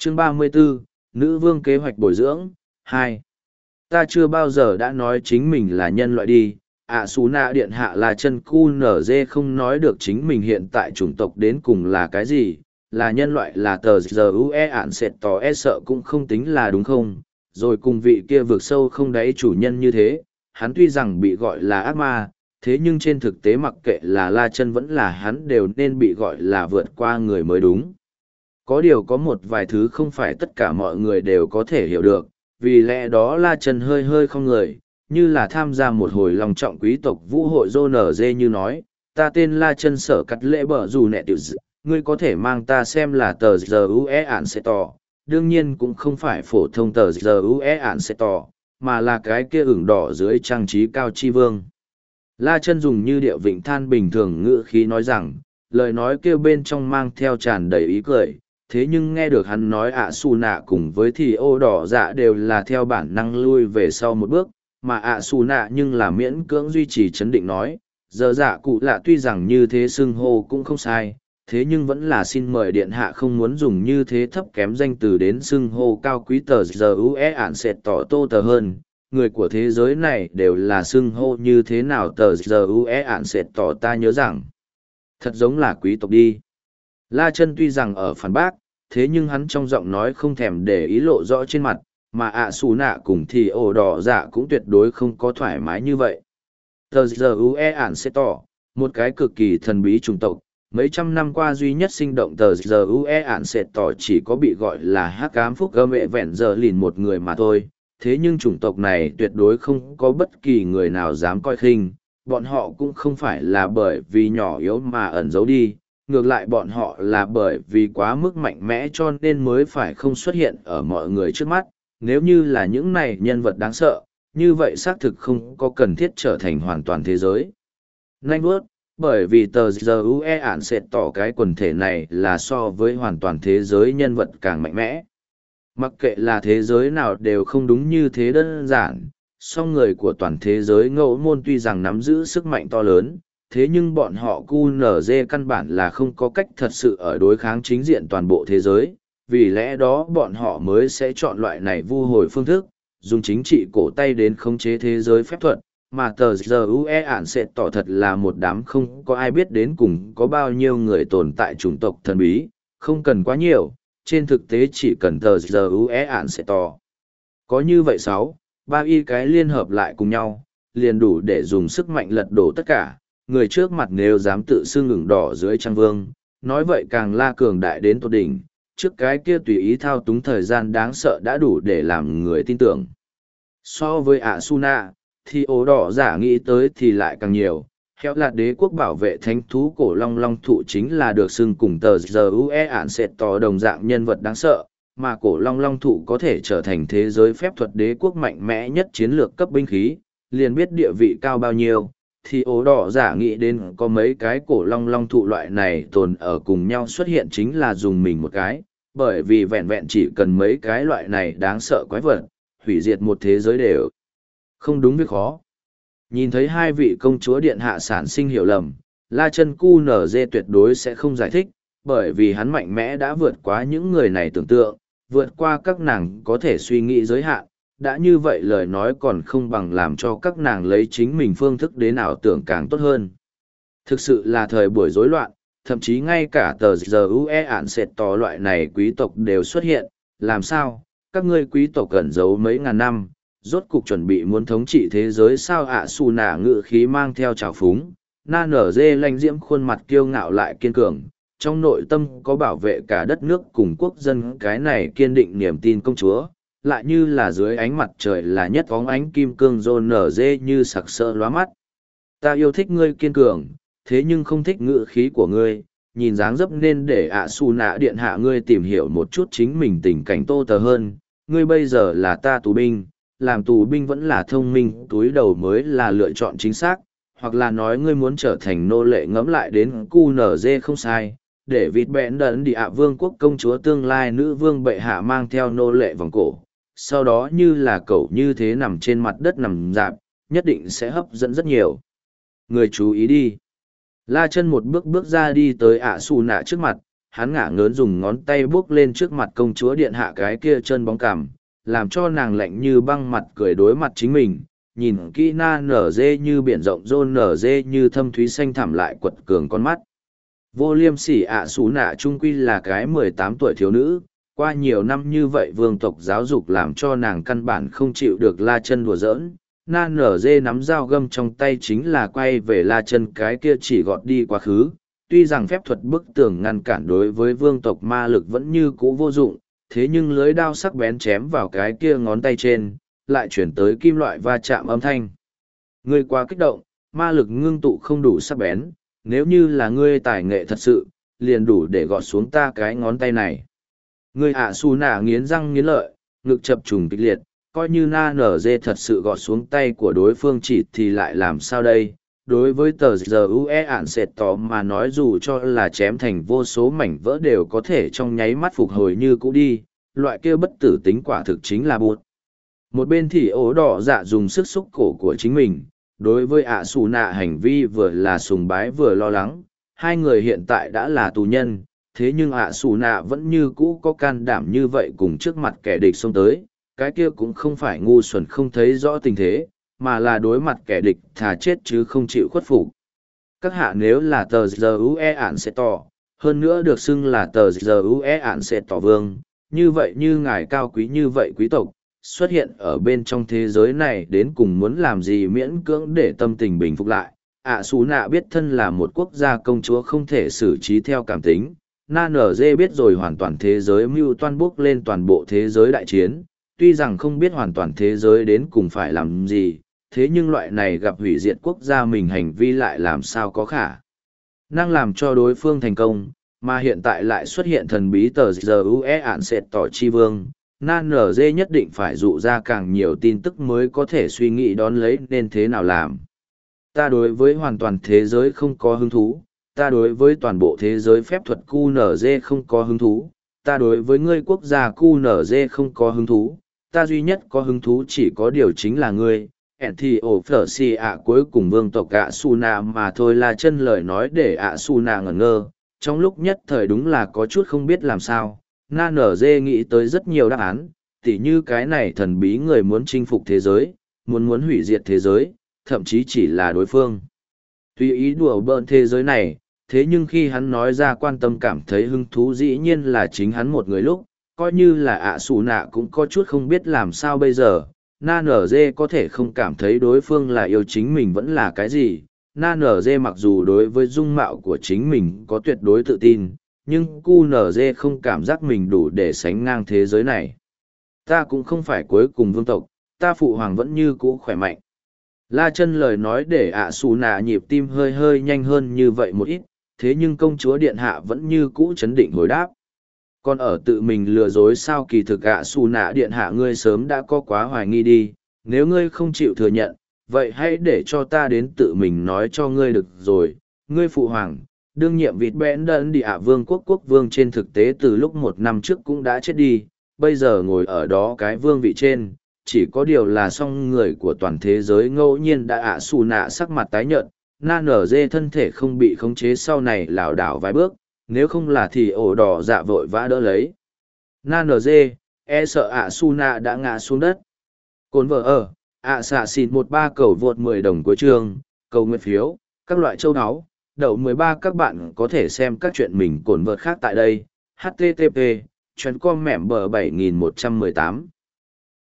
Chương 34, Nữ vương kế hoạch bồi dưỡng, 2. Ta chưa bao giờ đã nói chính mình là nhân loại đi, xú nạ điện hạ là chân cu nở dê không nói được chính mình hiện tại chủng tộc đến cùng là cái gì, là nhân loại là tờ giờ ue ạn sệt tỏ e sợ cũng không tính là đúng không, rồi cùng vị kia vượt sâu không đáy chủ nhân như thế, hắn tuy rằng bị gọi là ác ma, thế nhưng trên thực tế mặc kệ là la chân vẫn là hắn đều nên bị gọi là vượt qua người mới đúng. Có điều có một vài thứ không phải tất cả mọi người đều có thể hiểu được, vì lẽ đó la chân hơi hơi không người, như là tham gia một hồi lòng trọng quý tộc vũ hội dô nở dê như nói, ta tên la chân sở cắt lễ bở dù nẹ tiểu dị, ngươi có thể mang ta xem là tờ giờ ue ạn sẽ tỏ, đương nhiên cũng không phải phổ thông tờ giờ ue ạn sẽ tỏ, mà là cái kia ửng đỏ dưới trang trí cao chi vương. La chân dùng như điệu vịnh than bình thường ngữ khí nói rằng, lời nói kêu bên trong mang theo tràn đầy ý cười, thế nhưng nghe được hắn nói xù nạ cùng với thì ô đỏ dạ đều là theo bản năng lui về sau một bước, mà xù nạ nhưng là miễn cưỡng duy trì chấn định nói, giờ dạ cụ lạ tuy rằng như thế xưng hô cũng không sai, thế nhưng vẫn là xin mời điện hạ không muốn dùng như thế thấp kém danh từ đến xưng hô cao quý tờ giờ ue ạn sệt tỏ tô tờ hơn. Người của thế giới này đều là xưng hô như thế nào tờ giờ ue ạn sệt tỏ ta nhớ rằng thật giống là quý tộc đi. La chân tuy rằng ở phản bác, thế nhưng hắn trong giọng nói không thèm để ý lộ rõ trên mặt, mà xù nạ cùng thì ổ đỏ dạ cũng tuyệt đối không có thoải mái như vậy. Tờ giờ ue ạn sệt tỏ, một cái cực kỳ thần bí chủng tộc, mấy trăm năm qua duy nhất sinh động tờ giờ ue ạn sệt tỏ chỉ có bị gọi là hắc ám phúc gơ mẹ vẹn giờ lìn một người mà thôi. Thế nhưng chủng tộc này tuyệt đối không có bất kỳ người nào dám coi khinh, bọn họ cũng không phải là bởi vì nhỏ yếu mà ẩn giấu đi, ngược lại bọn họ là bởi vì quá mức mạnh mẽ cho nên mới phải không xuất hiện ở mọi người trước mắt. Nếu như là những này nhân vật đáng sợ, như vậy xác thực không có cần thiết trở thành hoàn toàn thế giới. Nanh bước, bởi vì tờ giờ ue ạn sẽ tỏ cái quần thể này là so với hoàn toàn thế giới nhân vật càng mạnh mẽ. Mặc kệ là thế giới nào đều không đúng như thế đơn giản, song người của toàn thế giới ngẫu môn tuy rằng nắm giữ sức mạnh to lớn, thế nhưng bọn họ QNZ căn bản là không có cách thật sự ở đối kháng chính diện toàn bộ thế giới, vì lẽ đó bọn họ mới sẽ chọn loại này vu hồi phương thức, dùng chính trị cổ tay đến khống chế thế giới phép thuật, mà tờ giờ ue ạn sẽ tỏ thật là một đám không có ai biết đến cùng có bao nhiêu người tồn tại chủng tộc thần bí, không cần quá nhiều, trên thực tế chỉ cần tờ giờ ue ạn sẽ tỏ. Có như vậy ba y cái liên hợp lại cùng nhau, liền đủ để dùng sức mạnh lật đổ tất cả, người trước mặt nếu dám tự xưng ngừng đỏ dưới trang vương, nói vậy càng la cường đại đến tột đỉnh, trước cái kia tùy ý thao túng thời gian đáng sợ đã đủ để làm người tin tưởng. So với Asuna, thì ố đỏ giả nghĩ tới thì lại càng nhiều, khéo là đế quốc bảo vệ thánh thú cổ long long thụ chính là được xưng cùng tờ giờ ue ạn sệt tỏ đồng dạng nhân vật đáng sợ, mà cổ long long thụ có thể trở thành thế giới phép thuật đế quốc mạnh mẽ nhất chiến lược cấp binh khí, liền biết địa vị cao bao nhiêu. Thì ố đỏ giả nghĩ đến có mấy cái cổ long long thụ loại này tồn ở cùng nhau xuất hiện chính là dùng mình một cái, bởi vì vẹn vẹn chỉ cần mấy cái loại này đáng sợ quái vật, hủy diệt một thế giới đều không đúng việc khó. Nhìn thấy hai vị công chúa điện hạ sản sinh hiểu lầm, La Chân QNZ tuyệt đối sẽ không giải thích, bởi vì hắn mạnh mẽ đã vượt quá những người này tưởng tượng, vượt qua các nàng có thể suy nghĩ giới hạn, đã như vậy lời nói còn không bằng làm cho các nàng lấy chính mình phương thức đến ảo tưởng càng tốt hơn. Thực sự là thời buổi rối loạn, thậm chí ngay cả tờ giờ ue ạn sệt tỏ loại này quý tộc đều xuất hiện, làm sao, các ngươi quý tộc cẩn giấu mấy ngàn năm, rốt cục chuẩn bị muốn thống trị thế giới sao xù nả ngự khí mang theo trào phúng, na nở dê lanh diễm khuôn mặt kiêu ngạo lại kiên cường, trong nội tâm có bảo vệ cả đất nước cùng quốc dân cái này kiên định niềm tin công chúa, lại như là dưới ánh mặt trời là nhất óng ánh kim cương rôn nở dê như sặc sỡ lóa mắt. Ta yêu thích ngươi kiên cường, thế nhưng không thích ngự khí của ngươi, nhìn dáng dấp nên để xù nạ điện hạ ngươi tìm hiểu một chút chính mình tình cảnh tô tờ hơn, ngươi bây giờ là ta tù binh, làm tù binh vẫn là thông minh túi đầu mới là lựa chọn chính xác, hoặc là nói ngươi muốn trở thành nô lệ ngẫm lại đến QNZ không sai, để vịt bẽn đấn đi vương quốc công chúa tương lai nữ vương bệ hạ mang theo nô lệ vòng cổ, sau đó như là cậu như thế nằm trên mặt đất nằm dạp, nhất định sẽ hấp dẫn rất nhiều người chú ý đi. La Chân một bước bước ra đi tới xù nạ trước mặt, hắn ngả ngớn dùng ngón tay buốc lên trước mặt công chúa điện hạ cái kia chân bóng cằm, làm cho nàng lạnh như băng mặt cười đối mặt chính mình, nhìn kỹ na nở dê như biển rộng rôn nở dê như thâm thúy xanh thẳm lại quật cường con mắt. Vô liêm sỉ ạ xú nạ trung quy là cái 18 tuổi thiếu nữ, qua nhiều năm như vậy vương tộc giáo dục làm cho nàng căn bản không chịu được la chân đùa giỡn. Na nở dê nắm dao găm trong tay chính là quay về la chân cái kia chỉ gọt đi quá khứ. Tuy rằng phép thuật bức tường ngăn cản đối với vương tộc ma lực vẫn như cũ vô dụng, thế nhưng lưới đao sắc bén chém vào cái kia ngón tay trên, lại chuyển tới kim loại va chạm âm thanh. Ngươi quá kích động, ma lực ngưng tụ không đủ sắc bén, nếu như là ngươi tài nghệ thật sự, liền đủ để gọt xuống ta cái ngón tay này. Ngươi ạ xù nạ nghiến răng nghiến lợi, ngực chập trùng kịch liệt, coi như na nở dê thật sự gọt xuống tay của đối phương chỉ thì lại làm sao đây. Đối với tờ giờ ue ạn sệt tỏ mà nói dù cho là chém thành vô số mảnh vỡ đều có thể trong nháy mắt phục hồi như cũ đi, loại kia bất tử tính quả thực chính là bụt. Một bên thì ố đỏ dạ dùng sức xúc cổ của chính mình, đối với ạ xù nạ hành vi vừa là sùng bái vừa lo lắng, hai người hiện tại đã là tù nhân, thế nhưng ạ xù nạ vẫn như cũ có can đảm như vậy cùng trước mặt kẻ địch xông tới, cái kia cũng không phải ngu xuẩn không thấy rõ tình thế, mà là đối mặt kẻ địch thà chết chứ không chịu khuất phục. Các hạ nếu là tờ giờ ue ạn sẽ tỏ, hơn nữa được xưng là tờ giờ ue ạn sẽ tỏ vương, như vậy như ngài cao quý như vậy quý tộc, xuất hiện ở bên trong thế giới này đến cùng muốn làm gì miễn cưỡng để tâm tình bình phục lại. ạ xù nạ biết thân là một quốc gia công chúa không thể xử trí theo cảm tính, na nở dê biết rồi hoàn toàn thế giới mưu toan bước lên toàn bộ thế giới đại chiến, tuy rằng không biết hoàn toàn thế giới đến cùng phải làm gì, thế nhưng loại này gặp hủy diệt quốc gia mình hành vi lại làm sao có khả năng làm cho đối phương thành công, mà hiện tại lại xuất hiện thần bí tờ giờ ue ạn sệt tỏ chi vương. Na nở dê nhất định phải dụ ra càng nhiều tin tức mới có thể suy nghĩ đón lấy nên thế nào làm. Ta đối với hoàn toàn thế giới không có hứng thú, ta đối với toàn bộ thế giới phép thuật QNZ không có hứng thú, ta đối với ngươi quốc gia QNZ không có hứng thú, ta duy nhất có hứng thú chỉ có điều chính là ngươi. Thì ổ phở xì ạ cuối cùng vương tộc ạ su nà mà thôi là chân lời nói để ạ su nà ngẩn ngơ, trong lúc nhất thời đúng là có chút không biết làm sao. Na nở dê nghĩ tới rất nhiều đáp án, tỉ như cái này thần bí người muốn chinh phục thế giới, muốn hủy diệt thế giới, thậm chí chỉ là đối phương. Tuy ý đùa bỡn thế giới này, thế nhưng khi hắn nói ra quan tâm cảm thấy hứng thú dĩ nhiên là chính hắn một người lúc, coi như là ạ xù nạ cũng có chút không biết làm sao bây giờ. Na nở dê có thể không cảm thấy đối phương là yêu chính mình vẫn là cái gì. Na nở dê mặc dù đối với dung mạo của chính mình có tuyệt đối tự tin, nhưng QNZ không cảm giác mình đủ để sánh ngang thế giới này. Ta cũng không phải cuối cùng vương tộc, ta phụ hoàng vẫn như cũ khỏe mạnh. La chân lời nói để ạ xù nạ nhịp tim hơi hơi nhanh hơn như vậy một ít, thế nhưng công chúa điện hạ vẫn như cũ chấn định hồi đáp. Còn ở tự mình lừa dối sao kỳ thực ạ xù nạ điện hạ ngươi sớm đã có quá hoài nghi đi, nếu ngươi không chịu thừa nhận, vậy hãy để cho ta đến tự mình nói cho ngươi được rồi, ngươi phụ hoàng. Đương nhiệm vịt bẽn đẫn đi ạ vương quốc vương trên thực tế từ lúc 1 năm trước cũng đã chết đi, bây giờ ngồi ở đó cái vương vị trên, chỉ có điều là song người của toàn thế giới ngẫu nhiên đã ạ xù nạ sắc mặt tái nhợt, na nở dê thân thể không bị khống chế sau này lảo đảo vài bước, nếu không là thì ổ đỏ dạ vội vã đỡ lấy. Na nở dê, e sợ ạ xù nạ đã ngã xuống đất. Cồn vợ ở, ạ xạ xịt 13 cầu vượt 10 đồng cuối trường, cầu nguyện phiếu, các loại châu áo. Đậu 13 các bạn có thể xem các chuyện mình cồn vợt khác tại đây. http://com mẻm bờ 7118